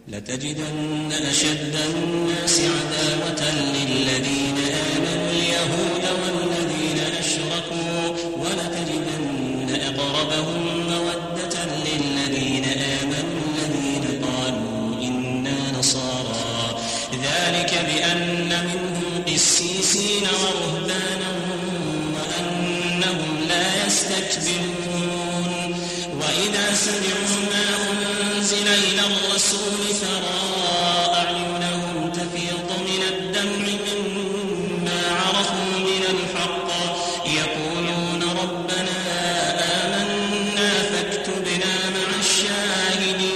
لتجدن أشد الناس عداوة للذين آمنوا اليهود والذين أشركوا ولتجدن أقربهم مودة للذين آمنوا الذين قالوا إنا نصارى ذلك بأن منهم قسيسين ورهبانا وأنهم لا يستكبرون وإذا سمعوا ما أنزل إلى الرسول ترى أعينهم تفيض من الدمع مما عرفوا من الحق يقولون ربنا آمنا فاكتبنا مع الشاهدين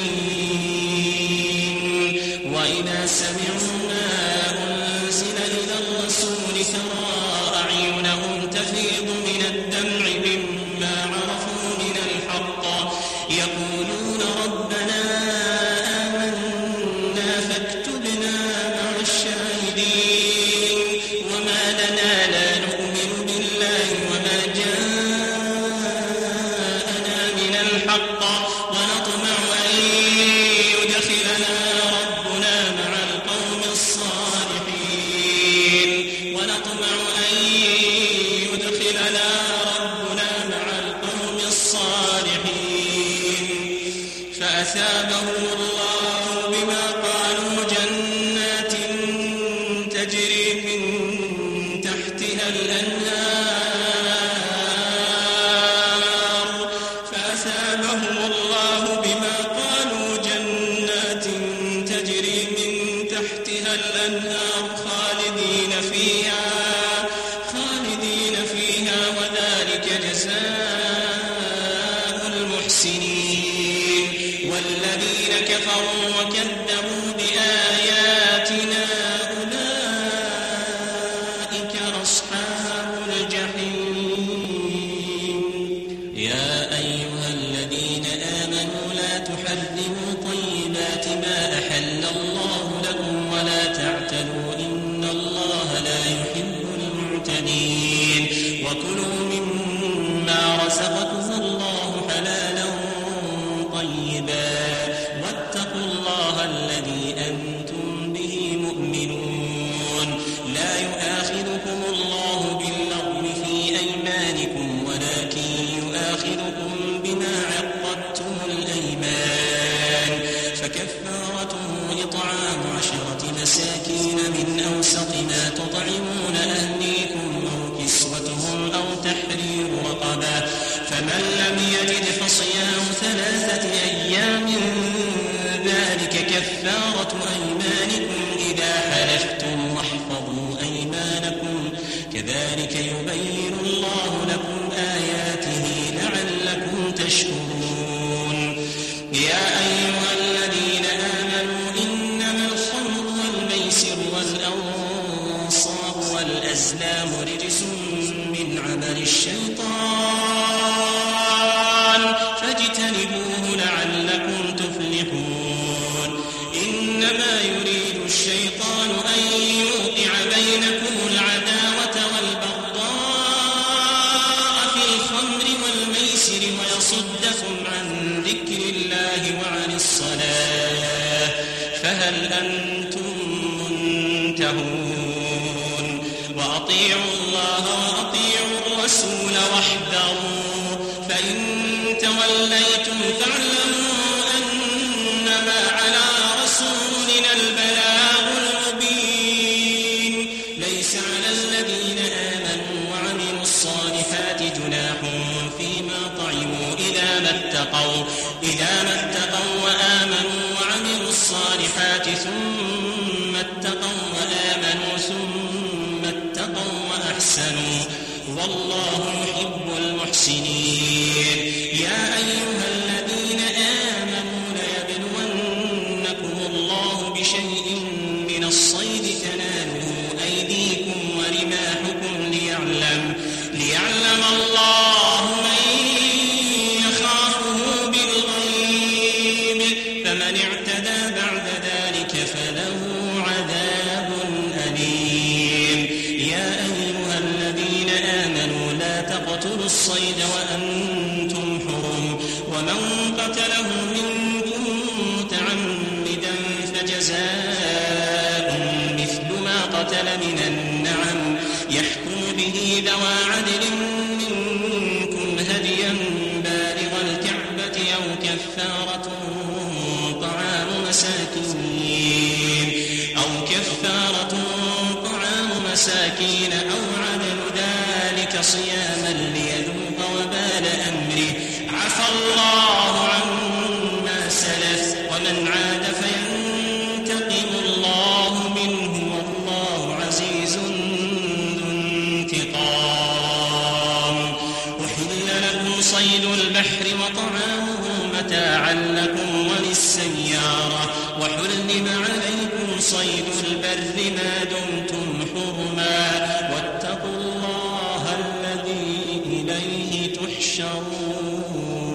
وإذا سمعوا ما أنزل إلى الرسول ترى أعينهم تفيض من الدمع مما عرفوا من الحق يقولون ربنا آمنا فاكتبنا مع الشاهدين وما لنا لا نؤمن بالله وما جاءنا من الحق ونطمع أن يدخلنا ربنا مع القوم الصالحين فأثابهم الله بما قالوا جنات تجري من تحتها الأنهار خالدين فيها وذلك جزاء المحسنين والذين كفروا وكذبوا بآياتنا أولئك أصحاب الجحيم يا أيها الذين آمنوا لا تحرموا طيبات ما أحل الله لكم ولا تعتدوا إن الله لا يحب المعتدين وكلوا مما رزقكم الله حلالا طيبا واتقوا الله الذي أنتم به مؤمنون لا يؤاخذكم الله باللغو في أيمانكم ولكن يؤاخذكم بما عقدتم الأيمان فكفارته إطعام 10 مساكين من أوسط ما تطعمون أهليكم أو كسوتهم أو تحرير رقبة فمن لم يجد فصيام 3 أيام ذلك كفارة أيمانكم إذا حلفتم واحفظوا أيمانكم كذلك يبين الله لكم آياته لعلكم تشكرون يا أيها الذين آمنوا إنما الخمر والميسر والأنصاب والأزلام رجس من عمل الشيطان فاجتنبوه لعلكم تفلحون إنما يريد الشيطان أن يوقع بينكم العداوة والبغضاء في الخمر والميسر ويصدكم عن ذكر الله وعن الصلاة فهل أنتم منتهون وأطيعوا الله وأطيعوا الرسول واحذروا فإن توليتم فاعلموا أنما على رسولنا البلاغ المبين ليس على الذين آمنوا وعملوا الصالحات جناح فيما طعموا إذا ما اتقوا وآمنوا وعملوا الصالحات ثم اتقوا وآمنوا ثم اتقوا وأحسنوا والله يحب المحسنين يا أيها الذين آمنوا ليبلونكم الله بشيء من الصيد تناله أيديكم ورماحكم ليعلم الله من يخافه بالغيب فمن اعتدى بعد ذلك فله عذاب أليم يا أيها الذين آمنوا لا لمن النعم يحكم به ذوى عدل منكم هديا بالغ الكعبة أو كفارة طعام مساكين أو عدل ذلك صياما ليذوق وبال أمره عفى الله عما سلف ومن عاد فينتقم الله منه والله عزيز ذو انتقام. أحل لكم صيد البحر وطعامه متاعا لكم وللسيارة وحرم عليكم صيد البر ما دمتم حرما واتقوا الله الذي إليه تحشرون.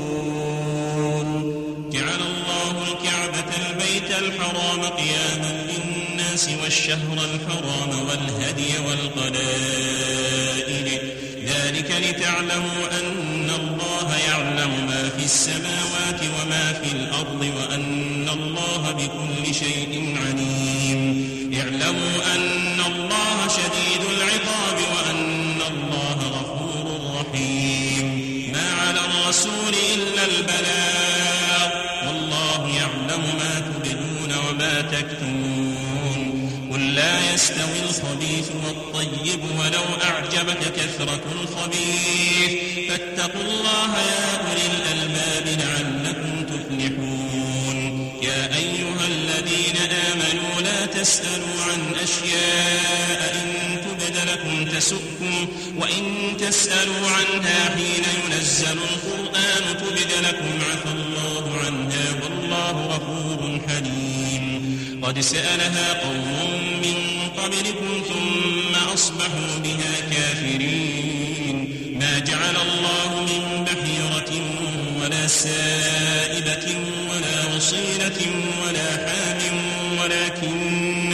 جعل الله الكعبة البيت الحرام قياما للناس والشهر الحرام والهدي والقلائد ذلك لتعلموا أن الله يعلم ما في السماوات وما في الأرض وأن الله بكل شيء عليم. اعلموا أن الله شديد العقاب وأن الله غفور رحيم. ما على الرسول إلا البلاغ والله يعلم ما تبدون وما تكتمون. قل لا يستوي الخبيث والطيب ولو أعجبك كثرة الخبيث فاتقوا الله يا أولي الألباب لعلكم تفلحون. يا أيها الذين آمنوا لا تسألوا عن أشياء إن تبد لكم تسؤكم وإن تسألوا عنها حين ينزل القرآن تبد لكم عفى الله عنها والله غفور حليم. قد سألها قوم من قبلكم ثم أصبحوا بها كافرين. ما جعل الله من بحيرة ولا سائبة ولا وصيلة ولا حام ولكن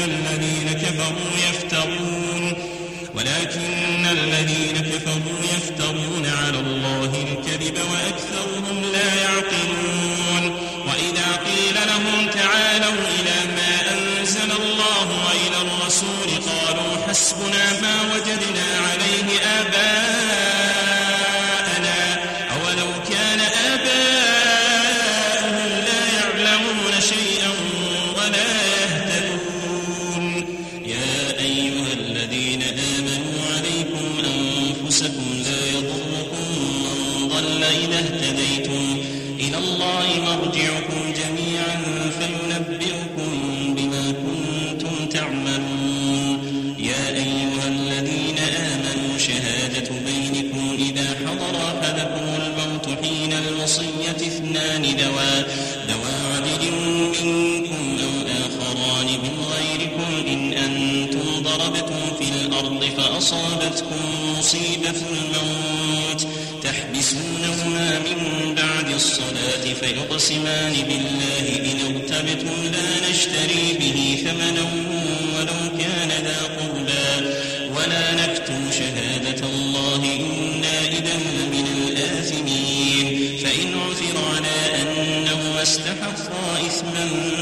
الذين كفروا يفترون على الله الكذب وأكثرهم لا يعقلون. وإذا قيل لهم تعالوا إلى ما أنزل الله وإلى الرسول قالوا حسبنا ما وجدنا عليه آباءنا أولو كان آباؤهم لا يعلمون شيئا ولا يهتدون. يا أيها الذين آمنوا عليكم أنفسكم لا يضركم من ضل إذا اهتديتم إلى الله مرجعكم جميعا فينبئكم بما كنتم تعملون. يا أيها الذين آمنوا شهادة بينكم إذا حضر أحدكم الموت حين الوصية اثنان ذوى عدل منكم أو آخران من غيركم إن أنتم ضربتم في الأرض فأصابتكم مصيبة الموت تحبسونهما من بعد الصلاة فيقسمان بالله إن ارتبتم لا نشتري به ثمنا ولو كان ذا قربى ولا نكتم شهادة الله إنا إذا من الآثمين. فإن عثر على أنهما استحقا إثما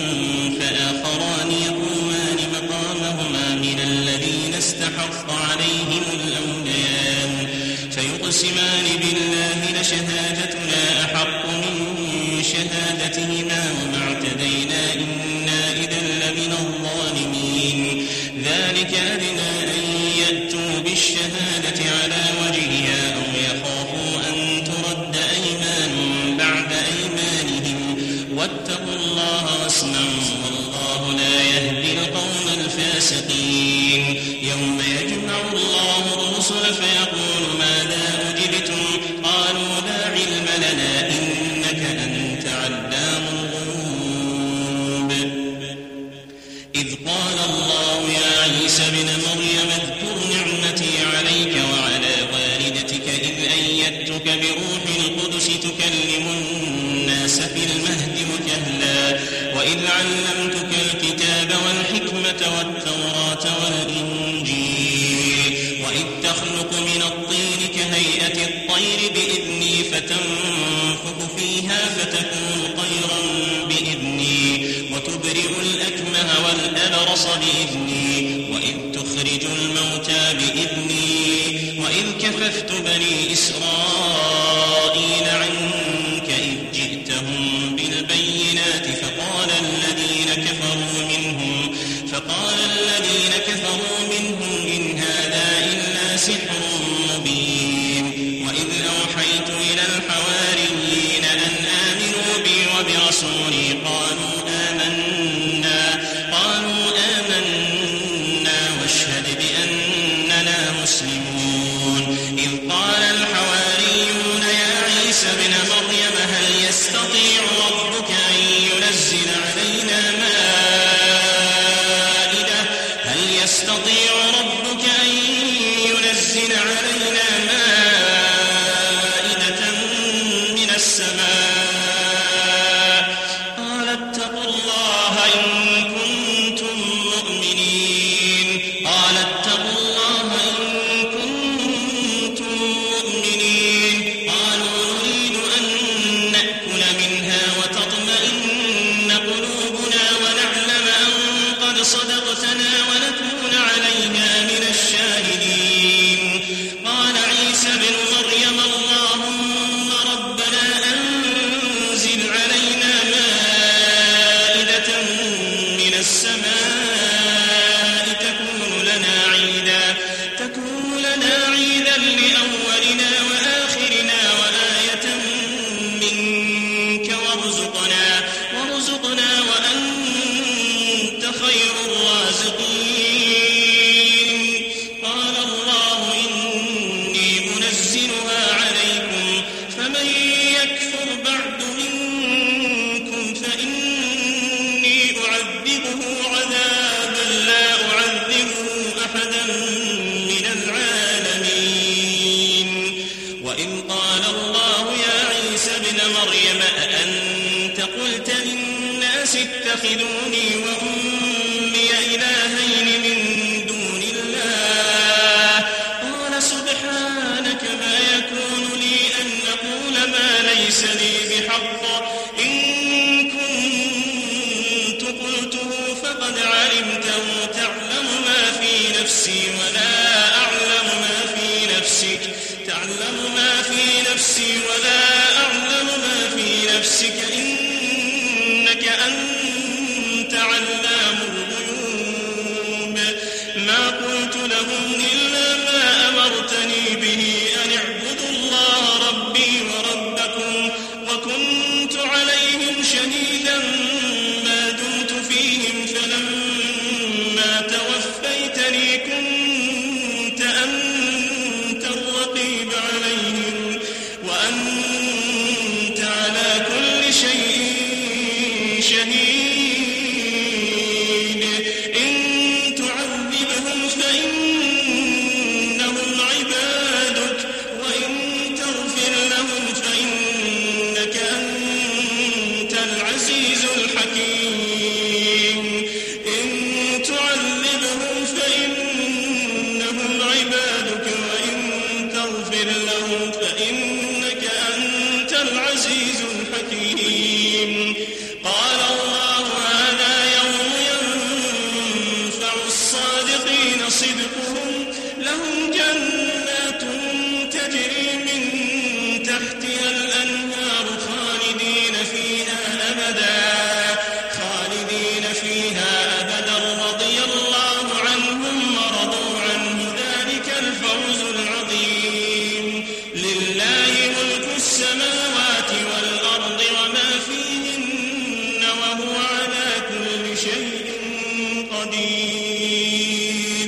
فآخران يقومان مقامهما من الذين استحق عليهم الأوليان فيقسمان بالله لشهادتنا أحق من شهادتهما وما اعتدينا إنا إذا لمن الظالمين. ذلك أدنى أن يأتوا بالشهادة على وجهها أو يخافوا أن ترد أيمان بعد أيمانهم واتقوا الله واسمعوا والله لا يهدي القوم الفاسقين. يوم يجمع الله الرسل فيقول ماذا أجبتم قالوا لا علم لنا إنك أنت علام الغيوب. إذ قال الله يا عيسى ابن مريم اذكر نعمتي عليك وعلى والدتك إذ أيدتك بروح القدس تكلم الناس في المهد وكهلا وإذ علمتك الكتاب والحكمة والتوراة والإنجيل وإذ تخلق من الطين كهيئة الطير بإذني فتنفخ فيها فتكون طيرا بإذني وتبرئ الأكمه والأبرص بإذني وإذ تخرج كففت بني إسرائيل عنك إذ جئتهم بالبينات فقال الذين كفروا منهم إن هذا إلا سحر مبين وإذ أوحيت إلى الحواريين أن آمنوا بي وبرسولي قالوا آمنا واشهد بأننا مسلمون إذ قال الحواريون يا عيسى ابن مريم هل يستطيع ربك أن ينزل علينا مائدة من السماء قال اتقوا الله إن كنتم مؤمنين قالوا نريد أن نأكل منها وتطمئن قلوبنا ونعلم أن قد صدقتنا ونكون عليها من الشاهدين قال عيسى ابن مريم اللهم ربنا أنزل علينا مائدة من السماء تكون لنا عيدا لأولنا وآخرنا وآية منك وارزقنا وأنت خير الرازقين قال الله إني منزلها عليكم فمن يكفر بعد منكم فإني أعذبه عذابا لا أعذبه أحدا من العالمين وإذ قال الله يا عيسى ابن مريم أأنت قلت للناس اتخذوني وأمي إلهين من دون الله قال سبحانك ما يكون لي أن أقول ما ليس لي بحق إن كنت قلته فقد علمته تعلم ما في نفسي ولا أعلم ما في نفسك ولا أعلم ما في نفسك إنك أنت علام الغيوب ما قلت لهم إلا ما أمرتني به أن اعبدوا الله ربي وربكم وكنت عليهم شهيدا ما دمت فيهم فلما توفيتني كنت أنت الرقيب عليهم وأنت على كل شيء شهيد إن تعذبهم فإنهم عبادك وإن تغفر لهم فإنك أنت العزيز الحكيم إن تعذبهم فإنهم عبادك وإن تغفر لهم فإنك أنت العزيز الحكيم قال الله هذا يوم ينفع الصادقين صدقهم لهم جنات تجري من تحتها الأنهار خالدين فيها أبدا رضي الله عنهم ورضوا عنه ذلك الفوز العظيم لله ملك السماوات والأرض وما فيهن وهو على كل شيء قدير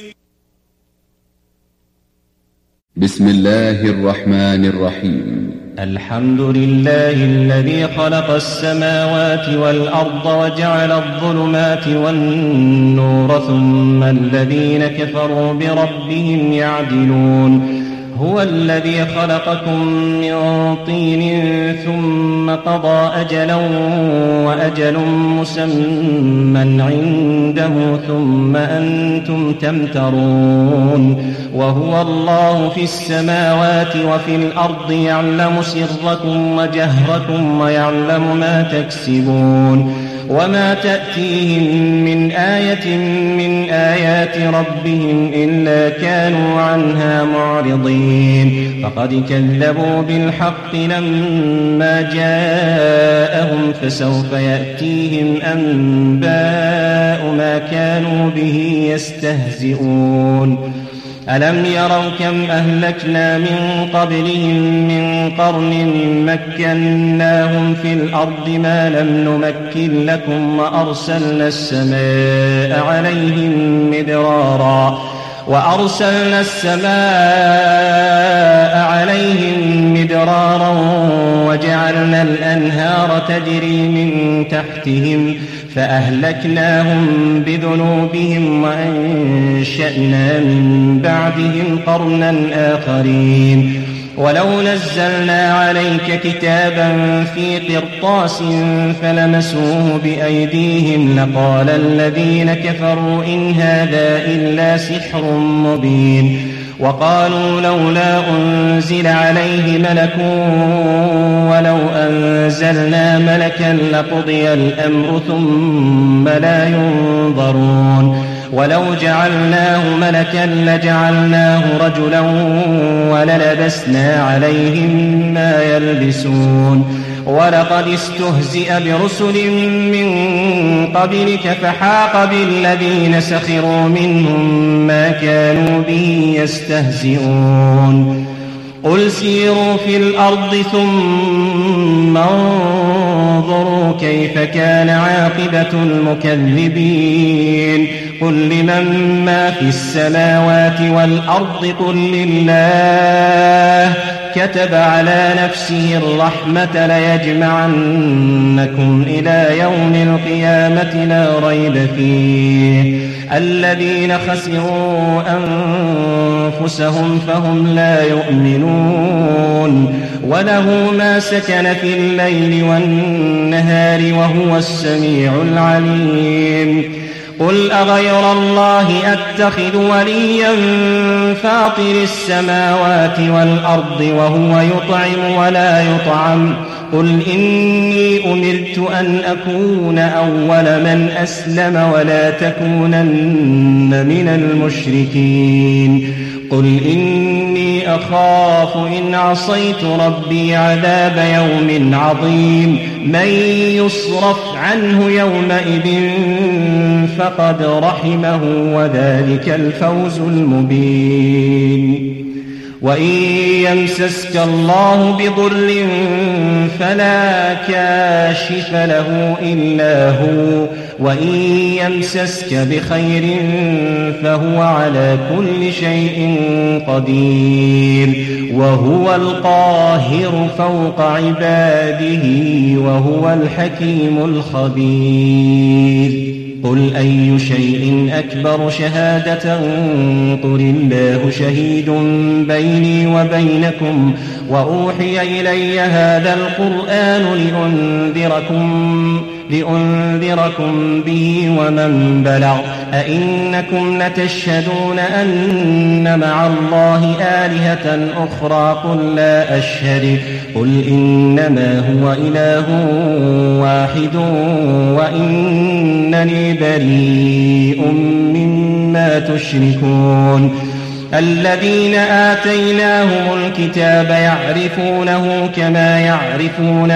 بسم الله الرحمن الرحيم الحمد لله الذي خلق السماوات والأرض وجعل الظلمات والنور ثم الذين كفروا بربهم يعدلون هو الذي خلقكم من طين ثم قضى أجلا وأجل مسمى عنده ثم أنتم تمترون وهو الله في السماوات وفي الأرض يعلم سركم وجهركم ويعلم ما تكسبون وما تأتيهم من آية من آيات ربهم إلا كانوا عنها معرضين فقد كذبوا بالحق لما جاءهم فسوف يأتيهم أنباء ما كانوا به يستهزئون ألم يروا كم أهلكنا من قبلهم من قرن مكناهم في الأرض ما لم نمكن لكم وأرسلنا السماء عليهم مدرارا وجعلنا الأنهار تجري من تحتهم فأهلكناهم بذنوبهم وأنشأنا من بعدهم قرنا آخرين ولو نزلنا عليك كتابا في قرطاس فلمسوه بأيديهم لقال الذين كفروا إن هذا إلا سحر مبين وقالوا لولا أنزل عليه ملك ولو أنزلنا ملكا لقضي الأمر ثم لا ينظرون ولو جعلناه ملكا لجعلناه رجلا وللبسنا عليهم ما يلبسون ولقد استهزئ برسل من قبلك فحاق بالذين سخروا منهم ما كانوا به يستهزئون قل سيروا في الأرض ثم انظروا كيف كان عاقبة المكذبين قل لمن ما في السماوات والأرض قل لله كتب على نفسه الرحمة ليجمعنكم إلى يوم القيامة لا ريب فيه الذين خسروا أنفسهم فهم لا يؤمنون وله ما سكن في الليل والنهار وهو السميع العليم قل أغير الله أتخذ وليا فاطر السماوات والأرض وهو يطعم ولا يطعم قل إني أمرت أن أكون أول من أسلم ولا تكونن من المشركين قل إني أخاف إن عصيت ربي عذاب يوم عظيم من يصرف عنه يومئذ فقد رحمه وذلك الفوز المبين وإن يمسسك الله بضر فلا كاشف له إلا هو وإن يمسسك بخير فهو على كل شيء قدير وهو القاهر فوق عباده وهو الحكيم الخبير قل أي شيء أكبر شهادة قل الله شهيد بيني وبينكم وأوحي إلي هذا القرآن لأنذركم به ومن بلغ أئنكم لتشهدون أن مع الله آلهة أخرى قل لا أشهد قل إنما هو إله واحد وإنني بريء مما تشركون الذين آتيناهم الكتاب يعرفونه كما يعرفون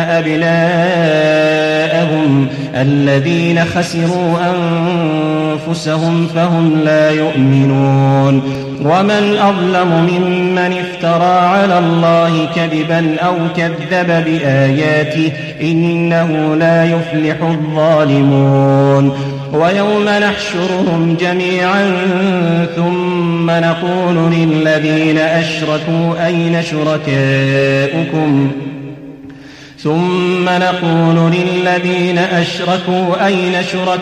أبناءهم الذين خسروا أنفسهم فهم لا يؤمنون ومن أظلم ممن افترى على الله كذبا أو كذب بآياته إنه لا يفلح الظالمون ويوم نحشرهم جميعا ثم نقول للذين أشركوا أين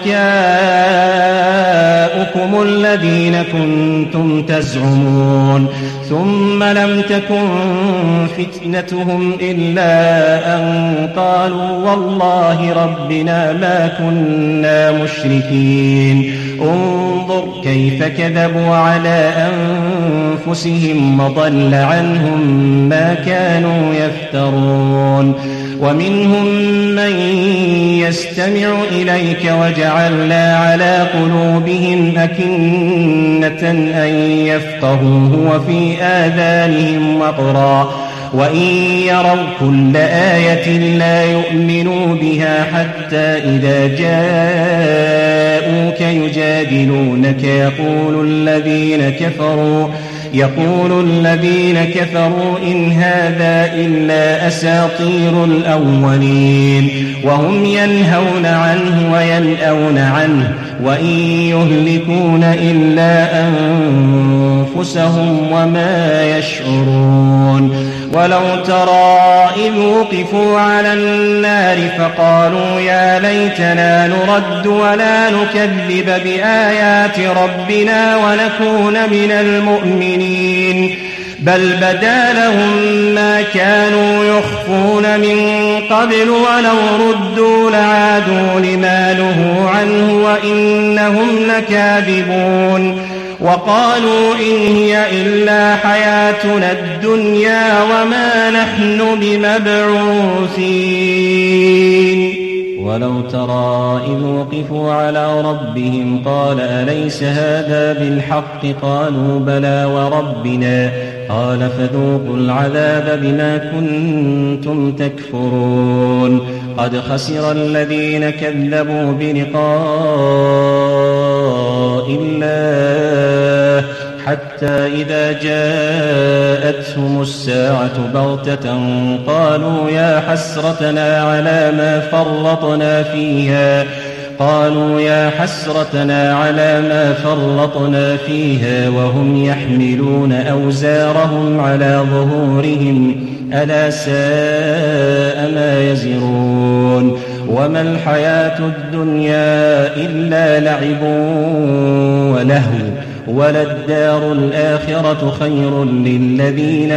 شركاؤكم الذين كنتم تزعمون ثم لم تكن فتنتهم إلا أن قالوا والله ربنا ما كنا مشركين انظر كيف كذبوا على أنفسهم وضل عنهم ما كانوا يفترون ومنهم من يستمع إليك وجعلنا على قلوبهم أكنة أن يفقهوه وفي آذانهم وقرا وإن يروا كل آية لا يؤمنوا بها حتى إذا جاءوك يجادلونك يقول الذين كفروا إن هذا إلا أساطير الأولين وهم ينهون عنه وينأون عنه وإن يهلكون إلا أنفسهم وما يشعرون ولو ترى إذ وقفوا على النار فقالوا يا ليتنا نرد ولا نكذب بآيات ربنا ونكون من المؤمنين بل بدا لهم ما كانوا يخفون من قبل ولو ردوا لعادوا لما نهوا عنه وإنهم لكاذبون وقالوا إن هي إلا حياتنا الدنيا وما نحن بمبعوثين ولو ترى إذ وقفوا على ربهم قال أليس هذا بالحق قالوا بلى وربنا قال فذوقوا العذاب بما كنتم تكفرون قد خسر الذين كذبوا بلقاء الله حتى إذا جاءتهم الساعة بغتة قالوا يا حسرتنا على ما فرطنا فيها وهم يحملون أوزارهم على ظهورهم ألا ساء ما يزرون وما الحياة الدنيا إلا لعب ولهو وللدار الآخرة خير للذين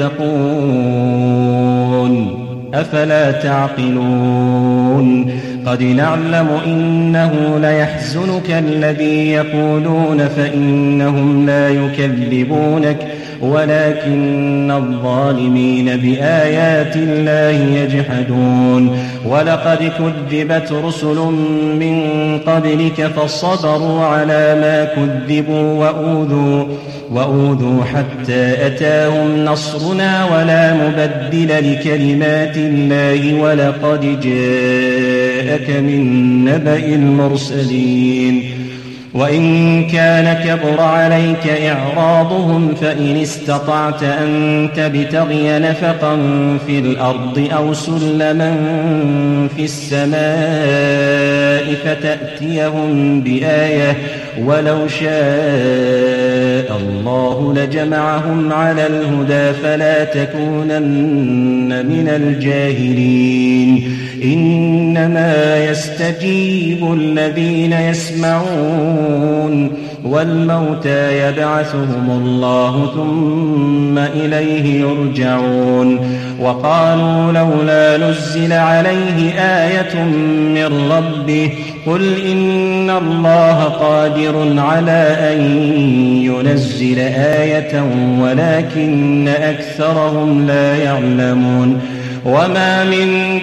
يتقون أفلا تعقلون قد نعلم إنه ليحزنك الذي يقولون فإنهم لا يكذبونك ولكن الظالمين بآيات الله يجحدون ولقد كذبت رسل من قبلك فصبروا على ما كذبوا وأوذوا حتى أتاهم نصرنا ولا مبدل لكلمات الله ولقد جاءك من نبأ المرسلين وإن كان كبر عليك إعراضهم فإن استطعت أن تبتغي نفقا في الأرض أو سلما في السماء فتأتيهم بآية ولو شاء الله لجمعهم على الهدى فلا تكونن من الجاهلين إنما يستجيب الذين يسمعون والموتى يبعثهم الله ثم إليه يرجعون وقالوا لولا نزل عليه آية من ربه قل إن الله قادر على أن ينزل آية ولكن أكثرهم لا يعلمون وما من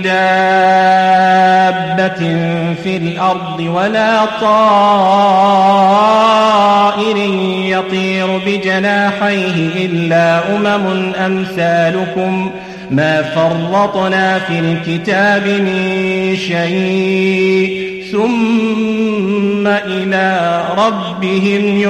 دابة في الأرض ولا طائر يطير بجناحيه إلا أمثالكم ما فرطنا في الكتاب من شيء ثم إلى ربهم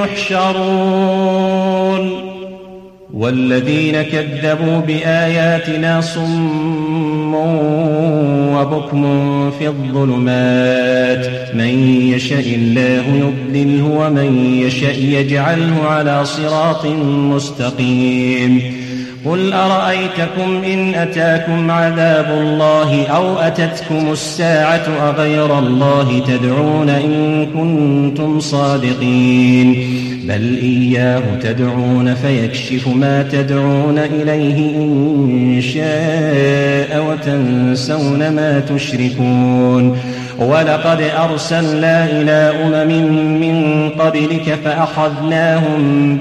يحشرون والذين كذبوا بآياتنا صم وبكم في الظلمات من يشاء الله يضلله ومن يشاء يجعله على صراط مستقيم قل أرأيتكم إن أتاكم عذاب الله أو أتتكم الساعة أغير الله تدعون إن كنتم صادقين بل إياه تدعون فيكشف ما تدعون إليه إن شاء وتنسون ما تشركون ولقد أرسلنا إلى أمم من قبلك فأخذناهم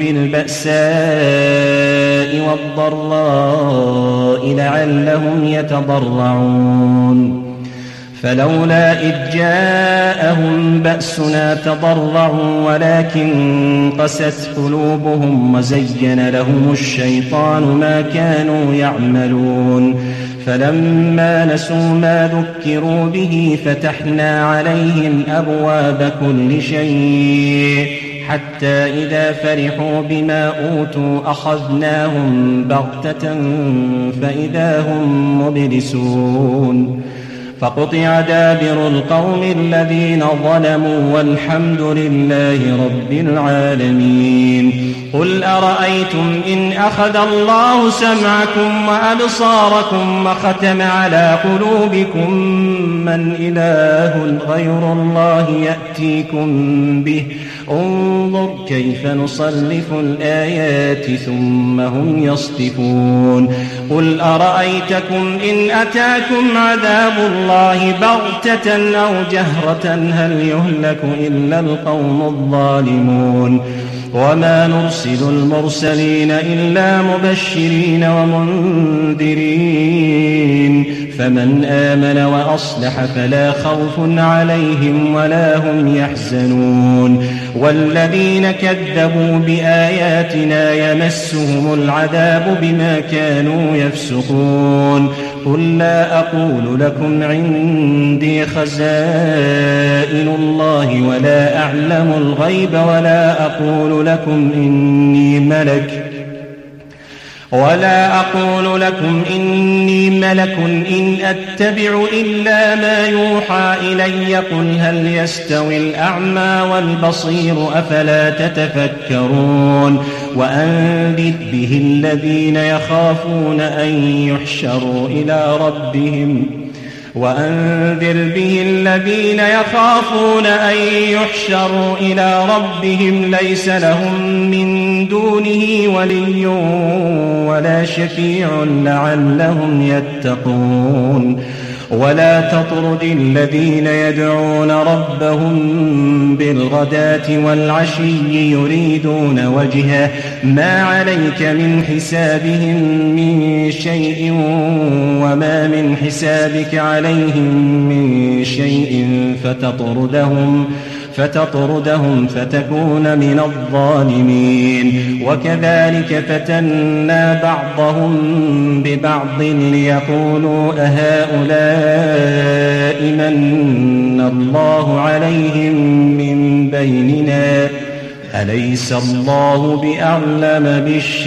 بالبأساء والضراء لعلهم يتضرعون فلولا إذ جاءهم بأسنا تضرعوا ولكن قست قلوبهم وزين لهم الشيطان ما كانوا يعملون فلما نسوا ما ذكروا به فتحنا عليهم أبواب كل شيء حتى إذا فرحوا بما أوتوا أخذناهم بغتة فإذا هم مبلسون فقطع دابر القوم الذين ظلموا والحمد لله رب العالمين قل أرأيتم إن أخذ الله سمعكم وأبصاركم وختم على قلوبكم من إله غير الله يأتيكم به انظر كيف نصرف الآيات ثم هم يصدفون قل أرأيتكم إن أتاكم عذاب الله بغتة أو جهرة هل يهلك إلا القوم الظالمون وما نرسل المرسلين إلا مبشرين ومنذرين فمن آمن وأصلح فلا خوف عليهم ولا هم يحزنون والذين كذبوا بآياتنا يمسهم العذاب بما كانوا يفسقون قل لا أقول لكم عندي خزائن الله ولا أعلم الغيب ولا أقول لكم إني ملك إن أتبع إلا ما يوحى إلي قل هل يستوي الأعمى والبصير أفلا تتفكرون وأنذر به الذين يخافون أن يحشروا إلى ربهم ليس لهم من دونه ولي ولا شفيع لعلهم يتقون ولا تطرد الذين يدعون ربهم بالغداة والعشي يريدون وجهه ما عليك من حسابهم من شيء وما من حسابك عليهم من شيء فتطردهم فتكون من الظالمين وكذلك فتنا بعضهم ببعض ليقولوا أهؤلاء من الله عليهم من بيننا أليس الله بأعلم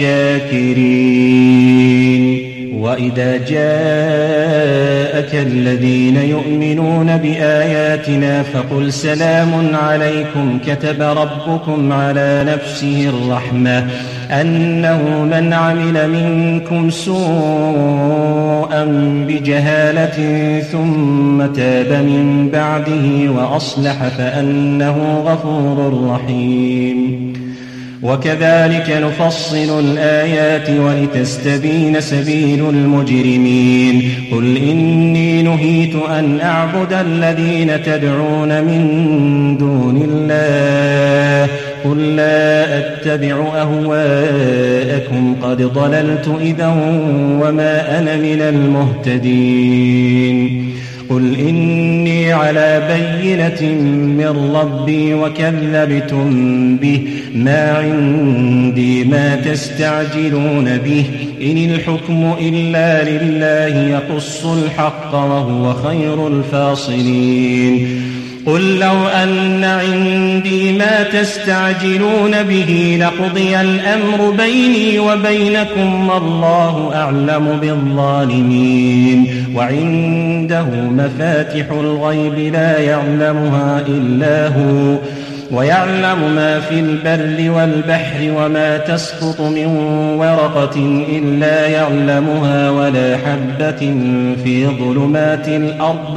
بالشاكرين وإذا جاءك الذين يؤمنون بآياتنا فقل سلام عليكم كتب ربكم على نفسه الرحمة أنه من عمل منكم سوءا بجهالة ثم تاب من بعده وأصلح فأنه غفور رحيم وكذلك نفصل الآيات ولتستبين سبيل المجرمين قل إني نهيت أن أعبد الذين تدعون من دون الله قل لا أتبع أهواءكم قد ضللت إذا وما أنا من المهتدين قل إني على بينة من ربي وكذبتم به ما عندي ما تستعجلون به إن الحكم إلا لله يقص الحق وهو خير الفاصلين قل لو أن عندي ما تستعجلون به لقضي الأمر بيني وبينكم والله أعلم بالظالمين وعنده مفاتح الغيب لا يعلمها إلا هو ويعلم ما في البر والبحر وما تسقط من ورقة إلا يعلمها ولا حبة في ظلمات الأرض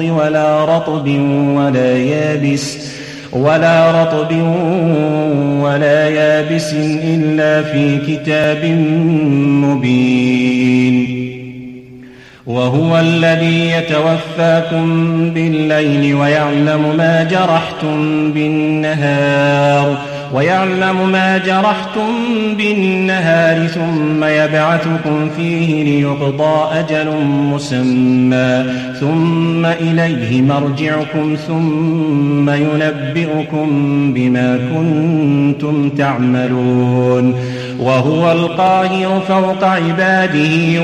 ولا رطب ولا يابس إلا في كتاب مبين وهو الذي يتوفاكم بالليل ويعلم ما جرحتم بالنهار ويعلم ما جرحتم بالنهار ثم يبعثكم فيه ليقضى أجل مسمى ثم إليه مرجعكم ثم ينبئكم بما كنتم تعملون وهو القاهر فوق عباده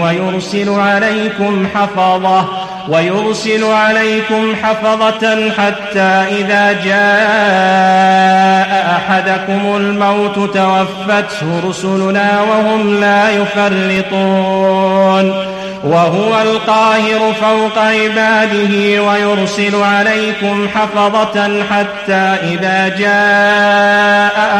ويرسل عليكم حفظة حتى إذا جاء أحدكم الموت توفته رسلنا وهم لا يفرطون وهو القاهر فوق عباده ويرسل عليكم حفظة حتى إذا جاء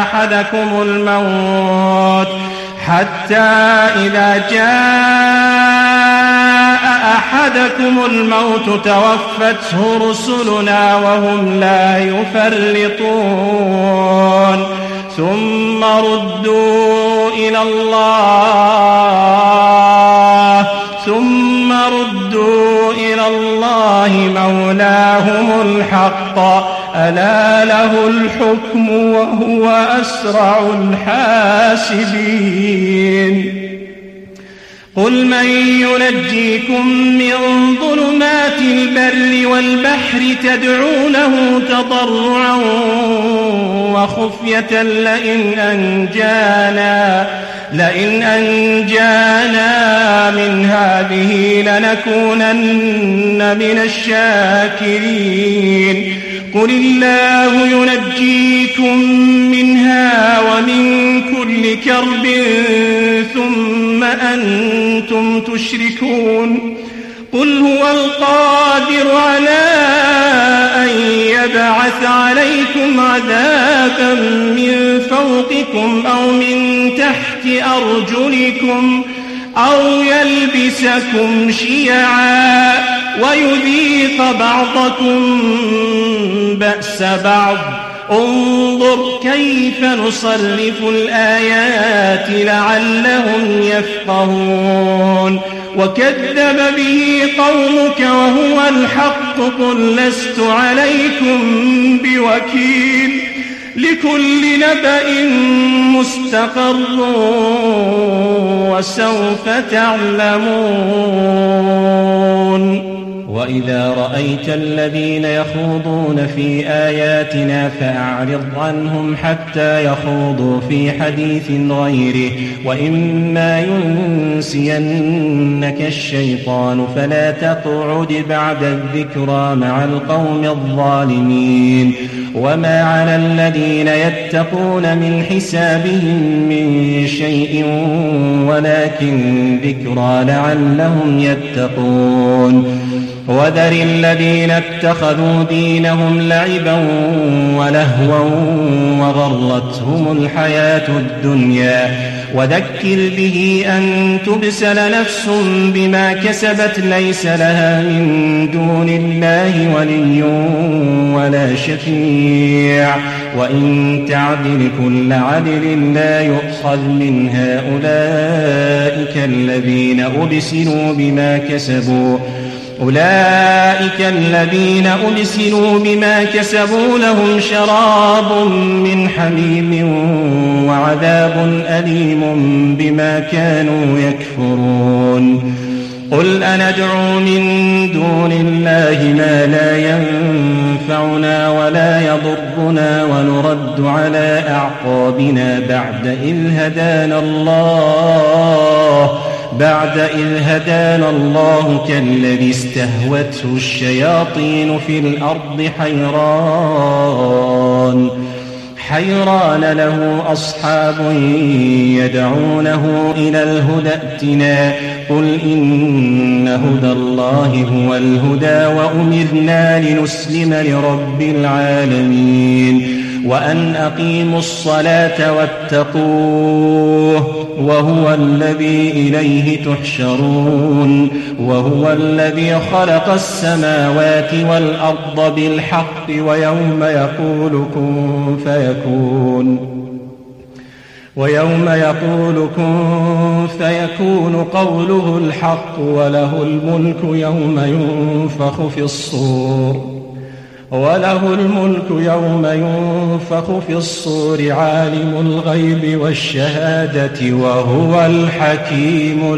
أحدكم الموت توفته رسلنا وهم لا يفرطون ثم ردوا إلى الله مولاهم الحق ألا له الحكم وهو أسرع الحاسبين قل من ينجيكم من ظلمات البر والبحر تدعونه تضرعا وخفية لئن أنجانا من هذه لنكونن من الشاكرين قل الله ينجيكم منها ومن كل كرب ثم أنتم تشركون قل هو القادر على أن يبعث عليكم عذابا من فوقكم أو من تحت أرجلكم أو يلبسكم شيعا ويذيق بعضكم بأس بعض انظر كيف نصرف الآيات لعلهم يفقهون وكذب به قومك وهو الحق قل لست عليكم بوكيل لكل نبأ مستقر وسوف تعلمون وإذا رأيت الذين يخوضون في آياتنا فأعرض عنهم حتى يخوضوا في حديث غيره وإما ينسينك الشيطان فلا تقعد بعد الذكرى مع القوم الظالمين وما على الذين يتقون من حسابهم من شيء ولكن ذكرى لعلهم يتقون وذر الذين اتخذوا دينهم لعبا ولهوا وغرتهم الحياة الدنيا وذكر به أن تبسل نفس بما كسبت ليس لها من دون الله ولي ولا شفيع وإن تعدل كل عدل لا يؤخذ منها أولئك الذين أبسلوا بما كسبوا لهم شراب من حميم وعذاب أليم بما كانوا يكفرون قل أندعو من دون الله ما لا ينفعنا ولا يضرنا ونرد على أعقابنا بعد إذ هدانا الله كالذي استهوته الشياطين في الأرض حيران له أصحاب يدعونه إلى الهدى ائتنا قل إن هدى الله هو الهدى وأمرنا لنسلم لرب العالمين وأن أقيموا الصلاة واتقوه وهو الذي إليه تحشرون وهو الذي خلق السماوات والأرض بالحق ويوم يقول كن فيكون قوله الحق وله الملك يوم ينفخ في الصور وله الملك يوم ينفخ في الصور عالم الغيب والشهادة وهو الحكيم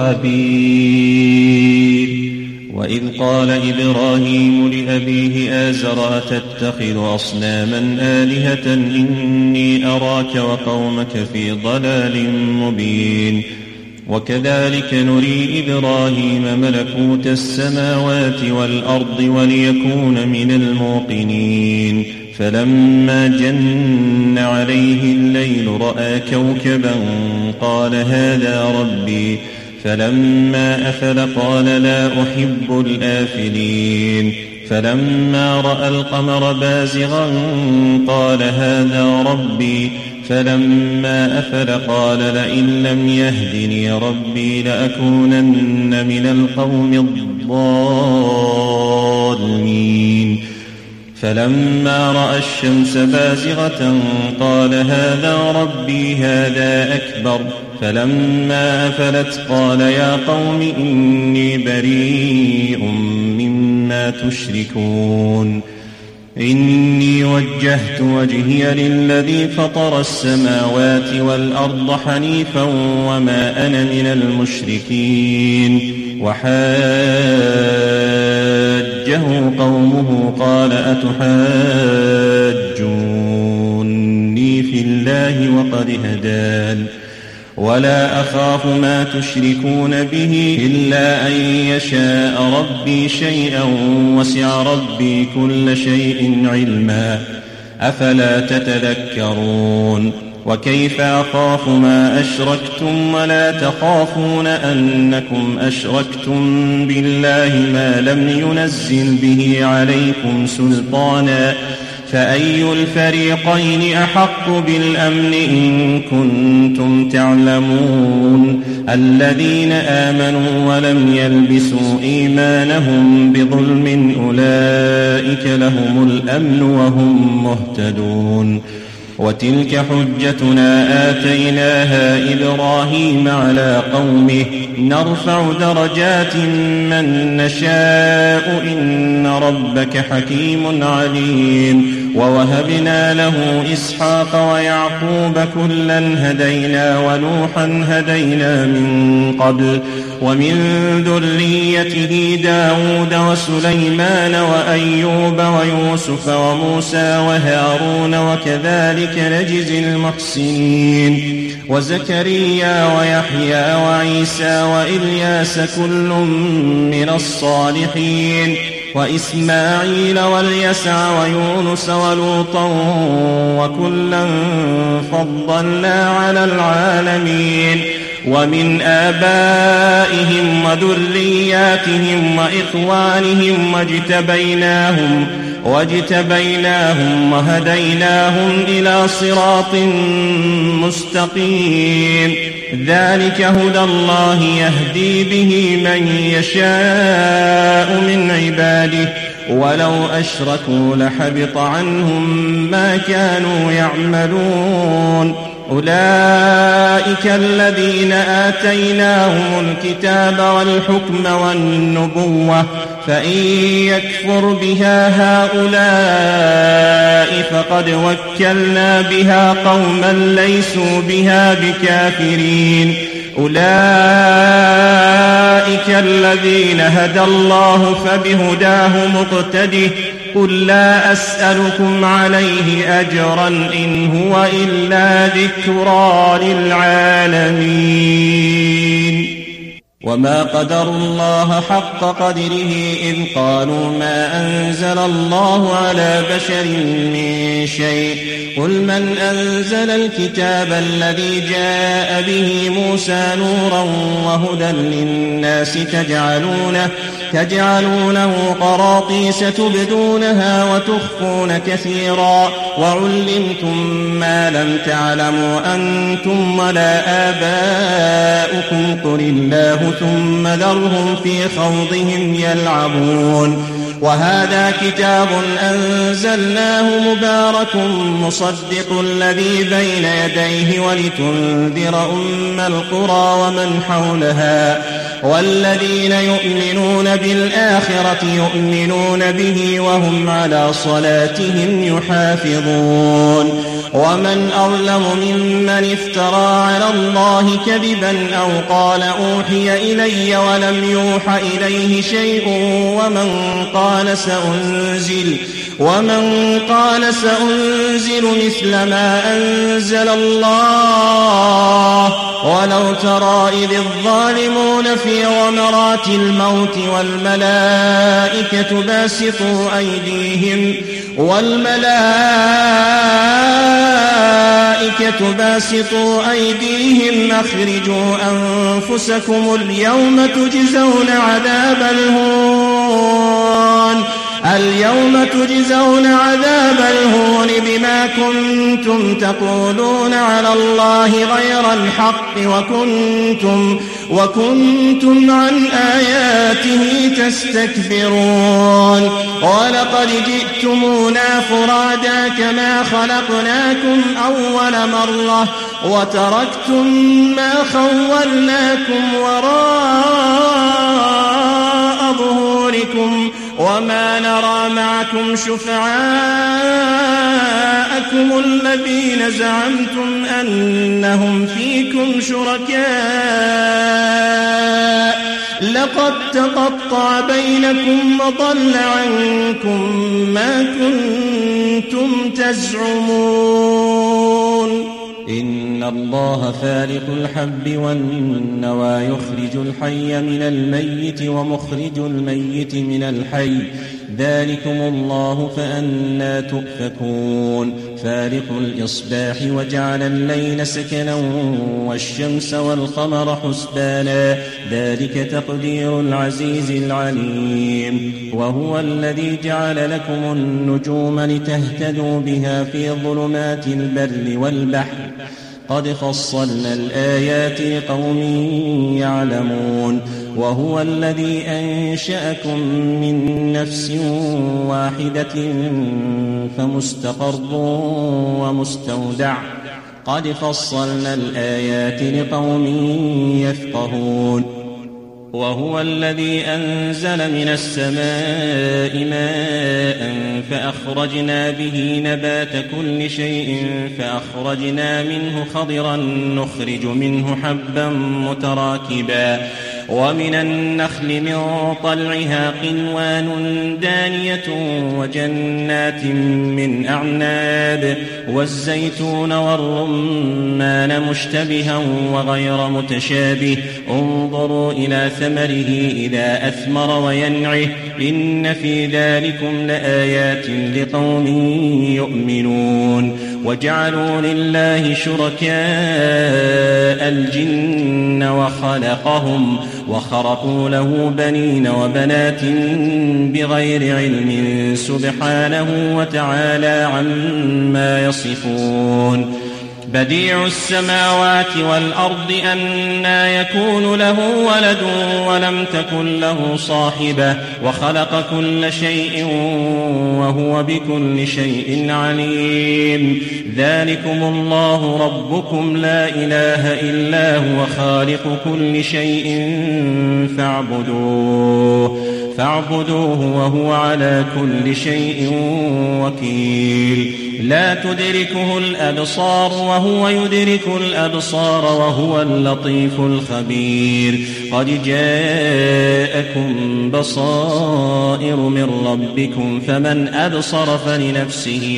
الخبير. وإذ قال إبراهيم لأبيه آزر أتتخذ أصناما آلهة إني أراك وقومك في ضلال مبين. وكذلك نري إبراهيم ملكوت السماوات والأرض وليكون من الموقنين. فلما جن عليه الليل رأى كوكبا قال هذا ربي. فلما أفل قال لا أحب الآفلين. فلما رأى القمر بازغا قال هذا ربي. فلما أفل قال لئن لم يهدني ربي لأكونن من القوم الضالين. فلما رأى الشمس بازغة قال هذا ربي هذا أكبر. فلما أفلت قال يا قوم إني بريء مما تشركون. إني وجهت وجهي للذي فطر السماوات والأرض حنيفا وما أنا من المشركين. وحاجه قومه قال أتحاجوني في الله وقد هدان ولا أخاف ما تشركون به إلا أن يشاء ربي شيئا وسع ربي كل شيء علما أفلا تتذكرون. وكيف أخاف ما أشركتم ولا تخافون أنكم أشركتم بالله ما لم ينزل به عليكم سلطانا فأي الفريقين أحق بالأمن إن كنتم تعلمون. الذين آمنوا ولم يلبسوا إيمانهم بظلم أولئك لهم الأمن وهم مهتدون. وتلك حجتنا آتيناها إبراهيم على قومه نرفع درجات من نشاء إن ربك حكيم عليم. ووهبنا له إسحاق ويعقوب كلا هدينا ونوحا هدينا من قبل ومن ذريته داود وسليمان وأيوب ويوسف وموسى وهارون وكذلك نجزي المحسنين. وزكريا ويحيى وعيسى وإلياس كل من الصالحين وإسماعيل واليسع ويونس ولوطا وكلا فضلنا على العالمين. ومن آبائهم وذرياتهم وإخوانهم واجتبيناهم وهديناهم إلى صراط مستقيم. ذلك هدى الله يهدي به من يشاء من عباده ولو أشركوا لحبط عنهم ما كانوا يعملون. أولئك الذين آتيناهم الكتاب والحكم والنبوة فإن يكفر بها هؤلاء فقد وكلنا بها قوما ليسوا بها بكافرين. أولئك الذين هدى الله فبهداه مقتده قل لا أسألكم عليه أجرا إن هو إلا ذكرى للعالمين. وما قدروا الله حق قدره إذ قالوا ما أنزل الله على بشر من شيء قل من أنزل الكتاب الذي جاء به موسى نورا وهدى للناس تجعلونه قراطيس تبدونها وتخفون كثيرا وعلمتم ما لم تعلموا أنتم ولا آباؤكم قل الله ثم ذرهم في خوضهم يلعبون. وهذا كتاب أنزلناه مبارك مصدق الذي بين يديه ولتنذر أم القرى ومن حولها والذين يؤمنون بالآخرة يؤمنون به وهم على صلاتهم يحافظون ومن أظلم ممن افترى على الله كذبا أو قال أوحي إلي ولم يوح إليه شيء ومن قال سأنزل مثل ما أنزل الله ولو ترى إذ الظالمون في غمرات الموت والملائكة باسطوا أيديهم أخرجوا أنفسكم اليوم تجزون عذاب الهون بما كنتم تقولون على الله غير الحق وكنتم عن آياته تستكبرون ولقد جئتمونا فرادا كما خلقناكم أول مرة وتركتم ما خولناكم وراء ظهوركم وما نرى معكم شفعاءكم الذين زعمتم أنهم فيكم شركاء لقد تقطع بينكم وضل عنكم ما كنتم تزعمون إن الله فالق الحب والنوى يخرج الحي من الميت ومخرج الميت من الحي ذلكم الله فأنى تؤفكون فالق الإصباح وجعل الليل سكنا والشمس والقمر حسبانا ذلك تقدير العزيز العليم وهو الذي جعل لكم النجوم لتهتدوا بها في ظلمات البر والبحر قد فصلنا الآيات لقوم يعلمون وهو الذي أنشأكم من نفس واحدة فمستقر ومستودع قد فصلنا الآيات لقوم يفقهون وهو الذي أنزل من السماء ماء فأخرجنا به نبات كل شيء فأخرجنا منه خضرا نخرج منه حبا متراكبا ومن النخل من طلعها قنوان دانية وجنات من أعناب والزيتون والرمان مشتبها وغير متشابه انظروا إلى ثمره إذا أثمر وينعه إن في ذلكم لآيات لقوم يؤمنون وجعلوا لله شركاء الجن وخلقهم وخرقوا له بنين وبنات بغير علم سبحانه وتعالى عما يصفون بديع السماوات والأرض أنى يكون له ولد ولم تكن له صاحبة وخلق كل شيء وهو بكل شيء عليم ذلكم الله ربكم لا إله إلا هو خالق كل شيء فاعبدوه وهو على كل شيء وكيل لا تدركه الأبصار وهو يدرك الأبصار وهو اللطيف الخبير قد جاءكم بصائر من ربكم فمن أبصر فلنفسه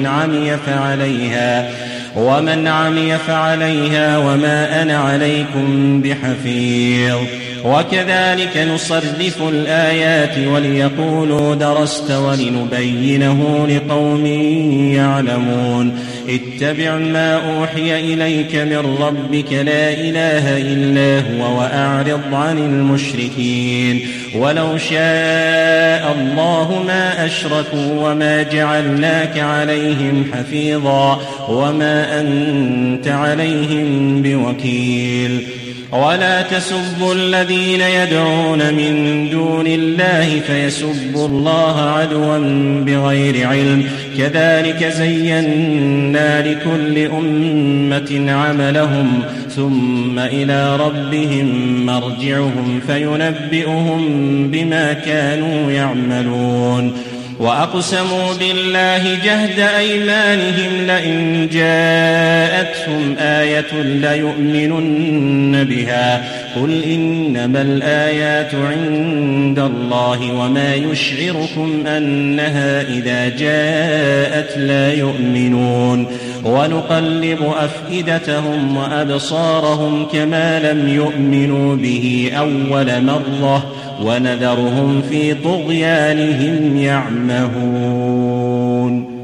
ومن عمي فعليها وما أنا عليكم بحفيظ وكذلك نصرف الآيات وليقولوا درست ولنبينه لقوم يعلمون اتبع ما أوحي إليك من ربك لا إله إلا هو وأعرض عن المشركين ولو شاء الله ما أشركوا وما جعلناك عليهم حفيظا وما أنت عليهم بوكيل ولا تسبوا الذين يدعون من دون الله فيسبوا الله عدوا بغير علم كذلك زينا لكل أمة عملهم ثم إلى ربهم مرجعهم فينبئهم بما كانوا يعملون وأقسموا بالله جهد أيمانهم لئن جاءتهم آية ليؤمنن بها قل إنما الآيات عند الله وما يشعركم أنها إذا جاءت لا يؤمنون ونقلب أفئدتهم وأبصارهم كما لم يؤمنوا به أول مرة ونذرهم في طغيانهم يعمهون.